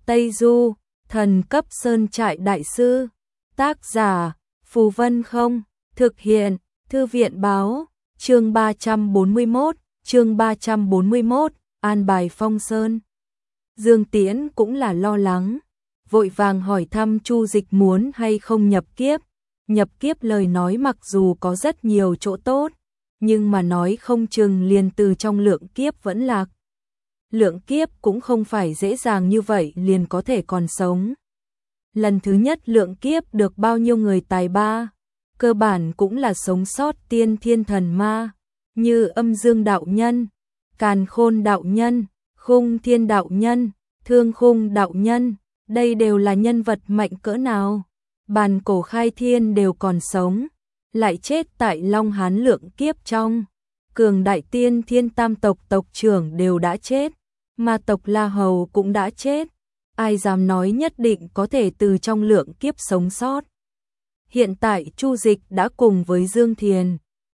Tây Du, thần cấp sơn trại đại sư. Tác giả, Phù Vân Không, thực hiện, Thư viện báo, chương 341, an bài Phong Sơn. Dương Tiễn cũng là lo lắng, vội vàng hỏi thăm Chu Dịch muốn hay không nhập kiếp. Nhập kiếp lời nói mặc dù có rất nhiều chỗ tốt, nhưng mà nói không chừng liền từ trong lượng kiếp vẫn lạc. Lượng kiếp cũng không phải dễ dàng như vậy liền có thể còn sống. Lần thứ nhất lượng kiếp được bao nhiêu người tài ba, cơ bản cũng là sống sót tiên thiên thần ma, như Âm Dương đạo nhân, Càn Khôn đạo nhân, Khung Thiên đạo nhân, Thương Khung đạo nhân, đây đều là nhân vật mạnh cỡ nào. Bàn Cổ Khai Thiên đều còn sống, lại chết tại Long Hán lượng kiếp trong. Cường đại tiên thiên tam tộc tộc trưởng đều đã chết, ma tộc La Hầu cũng đã chết. Ai dám nói nhất định có thể từ trong lượng kiếp sống sót. Hiện tại Chu Dịch đã cùng với Dương Thiền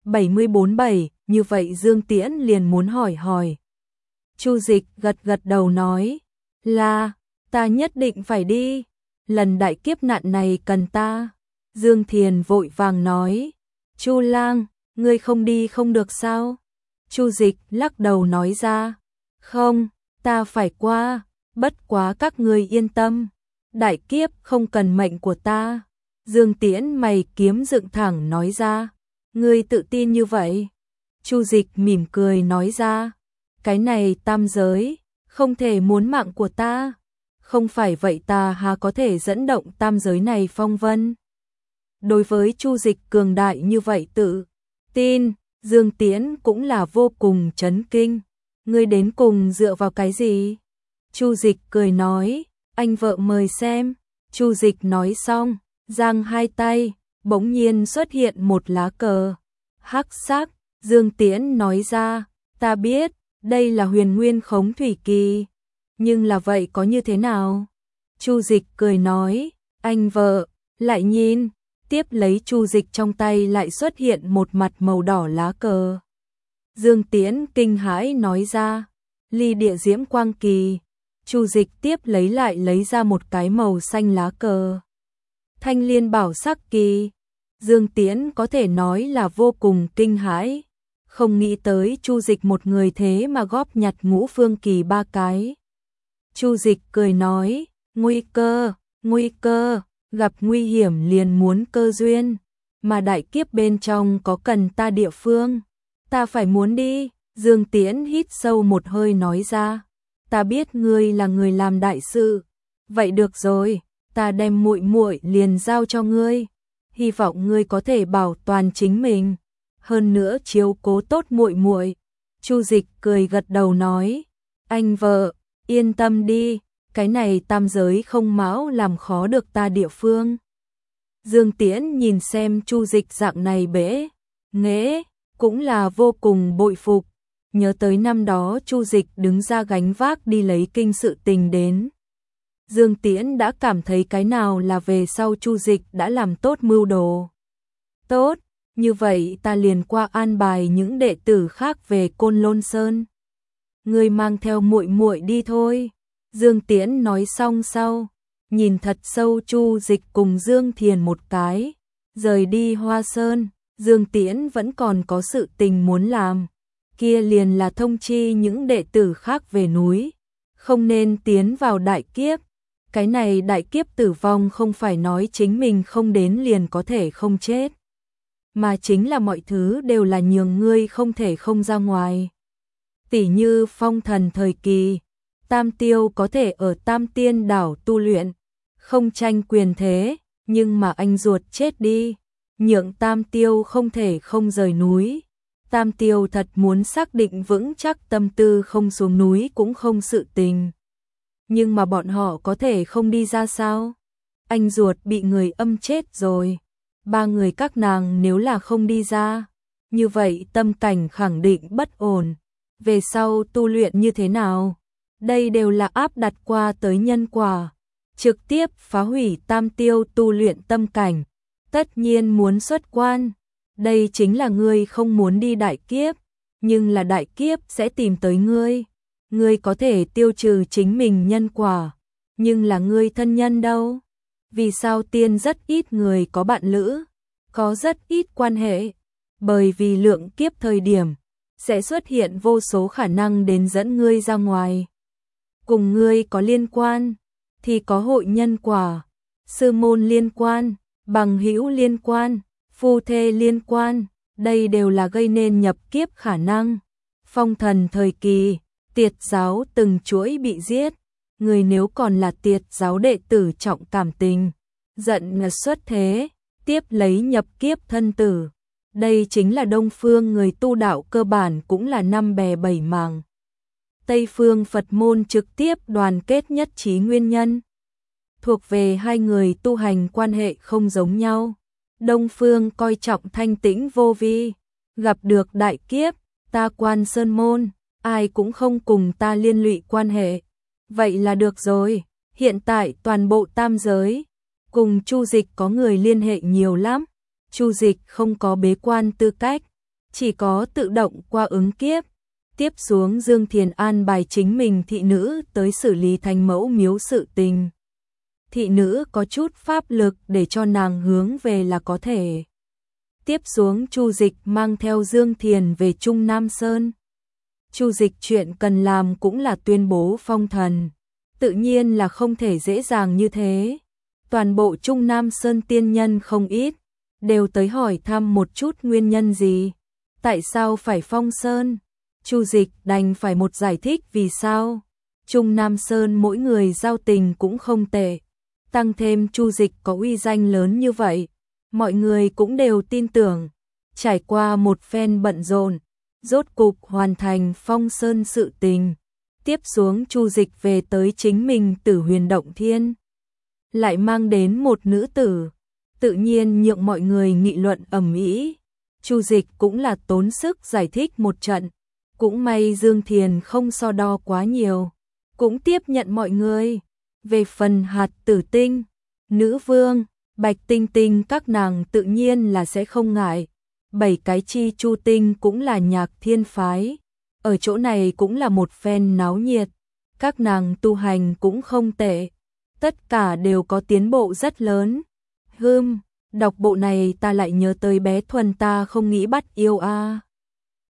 74-7, như vậy Dương Tiễn liền muốn hỏi. Chu Dịch gật đầu nói là ta nhất định phải đi, lần đại kiếp nạn này cần ta. Dương Thiền vội vàng nói, Chu lang, ngươi không đi không được sao? Chu Dịch lắc đầu nói ra, không, ta phải qua, bất quá các ngươi yên tâm, đại kiếp không cần mệnh của ta. Dương Tiễn mày kiếm dựng thẳng nói ra, ngươi tự tin như vậy? Chu Dịch mỉm cười nói ra, cái này tam giới, không thể muốn mạng của ta, không phải vậy ta há có thể dẫn động tam giới này phong vân. Đối với Chu Dịch cường đại như vậy tự tin, Dương Tiễn cũng là vô cùng chấn kinh. Ngươi đến cùng dựa vào cái gì? Chu Dịch cười nói, anh vợ mời xem. Chu Dịch nói xong, giang hai tay, bỗng nhiên xuất hiện một lá cờ hắc sắc. Dương Tiễn nói ra, ta biết, đây là Huyền Nguyên Khống Thủy Kỳ, nhưng là vậy có như thế nào? Chu Dịch cười nói, anh vợ, lại nhìn. Tiếp lấy Chu Dịch trong tay lại xuất hiện một mặt màu đỏ lá cờ. Dương Tiễn kinh hãi nói ra, ly địa diễm quang kỳ. Chu Dịch tiếp lấy ra một cái màu xanh lá cờ. Thanh liên bảo sắc kỳ. Dương Tiễn có thể nói là vô cùng kinh hãi, không nghĩ tới Chu Dịch một người thế mà góp nhặt ngũ phương kỳ ba cái. Chu Dịch cười nói, nguy cơ, gặp nguy hiểm liền muốn cơ duyên, mà đại kiếp bên trong có cần ta địa phương, ta phải muốn đi. Dương Tiễn hít sâu một hơi nói ra, ta biết ngươi là người làm đại sự, vậy được rồi, ta đem muội muội liền giao cho ngươi, hy vọng ngươi có thể bảo toàn chính mình, hơn nữa chiếu cố tốt muội muội. Chu Dịch cười gật đầu nói, anh vợ, yên tâm đi, cái này tam giới không mão làm khó được ta địa phương. Dương Tiễn nhìn xem Chu Dịch dạng này bẽ nghễ, cũng là vô cùng bội phục, nhớ tới năm đó Chu Dịch đứng ra gánh vác đi lấy kinh sự tình đến. Dương Tiễn đã cảm thấy cái nào là về sau Chu Dịch đã làm tốt mưu đồ. Tốt, như vậy ta liền qua an bài những đệ tử khác về Côn Lôn Sơn. Ngươi mang theo muội muội đi thôi. Dương Tiễn nói xong sau, nhìn thật sâu Chu Dịch cùng Dương Thiền một cái, rời đi Hoa Sơn. Dương Tiễn vẫn còn có sự tình muốn làm, kia liền là thông chi những đệ tử khác về núi, không nên tiến vào đại kiếp. Cái này đại kiếp tử vong không phải nói chính mình không đến liền có thể không chết, mà chính là mọi thứ đều là nhường ngươi không thể không ra ngoài. Tỉ như phong thần thời kỳ, Tam Tiêu có thể ở Tam Tiên đảo tu luyện, không tranh quyền thế, nhưng mà anh ruột chết đi, nhượng Tam Tiêu không thể không rời núi. Tam Tiêu thật muốn xác định vững chắc tâm tư không xuống núi cũng không sự tình. Nhưng mà bọn họ có thể không đi ra sao? Anh ruột bị người âm chết rồi. Ba người các nàng nếu là không đi ra, như vậy tâm cảnh khẳng định bất ổn. Về sau tu luyện như thế nào? Đây đều là áp đặt qua tới nhân quả, trực tiếp phá hủy Tam Tiêu tu luyện tâm cảnh, tất nhiên muốn xuất quan. Đây chính là ngươi không muốn đi đại kiếp, nhưng là đại kiếp sẽ tìm tới ngươi. Ngươi có thể tiêu trừ chính mình nhân quả, Nhưng là ngươi thân nhân đâu? Vì sao tiên rất ít người có bạn lữ, có rất ít quan hệ? Bởi vì lượng kiếp thời điểm sẽ xuất hiện vô số khả năng đến dẫn ngươi ra ngoài. Cùng ngươi có liên quan thì có hội nhân quả, sư môn liên quan, bằng hữu liên quan, phu thê liên quan, đây đều là gây nên nhập kiếp khả năng. Phong thần thời kỳ, Tiệt giáo từng chuỗi bị giết, người nếu còn là Tiệt giáo đệ tử trọng cảm tình, giận xuất thế, tiếp lấy nhập kiếp thân tử. Đây chính là Đông phương người tu đạo cơ bản cũng là năm bè bảy mảng. Tây phương Phật môn trực tiếp đoàn kết nhất trí nguyên nhân. Thuộc về hai người tu hành quan hệ không giống nhau. Đông phương coi trọng thanh tĩnh vô vi, gặp được đại kiếp, ta quan sơn môn, ai cũng không cùng ta liên lụy quan hệ. Vậy là được rồi, hiện tại toàn bộ tam giới, cùng Chu Dịch có người liên hệ nhiều lắm. Chu Dịch không có bế quan tư cách, chỉ có tự động qua ứng kiếp. Tiếp xuống Dương Thiền an bài chính mình thị nữ tới xử lý Thánh Mẫu miếu sự tình. Thị nữ có chút pháp lực để cho nàng hướng về là có thể. Tiếp xuống Chu Dịch mang theo Dương Thiền về Trung Nam Sơn. Chu Dịch chuyện cần làm cũng là tuyên bố phong thần, tự nhiên là không thể dễ dàng như thế. Toàn bộ Trung Nam Sơn tiên nhân không ít, đều tới hỏi thăm một chút nguyên nhân gì, tại sao phải phong sơn. Chu Dịch đành phải một giải thích vì sao. Trung Nam Sơn mỗi người giao tình cũng không tệ, tăng thêm Chu Dịch có uy danh lớn như vậy, mọi người cũng đều tin tưởng. Trải qua một phen bận rộn, rốt cục hoàn thành phong sơn sự tình. Tiếp xuống Chu Dịch về tới chính mình Tử Huyền Động Thiên, lại mang đến một nữ tử, tự nhiên nhượng mọi người nghị luận ầm ĩ. Chu Dịch cũng là tốn sức giải thích một trận, cũng may Dương Thiền không so đo quá nhiều, cũng tiếp nhận mọi người. Về phần Hạt Tử Tinh, Nữ Vương, Bạch Tinh Tinh các nàng tự nhiên là sẽ không ngại. 7 cái chi chu tinh cũng là Nhạc Thiên phái, ở chỗ này cũng là một phen náo nhiệt. Các nàng tu hành cũng không tệ, tất cả đều có tiến bộ rất lớn. Đọc bộ này ta lại nhớ tới bé Thuần ta không nghĩ bắt yêu a.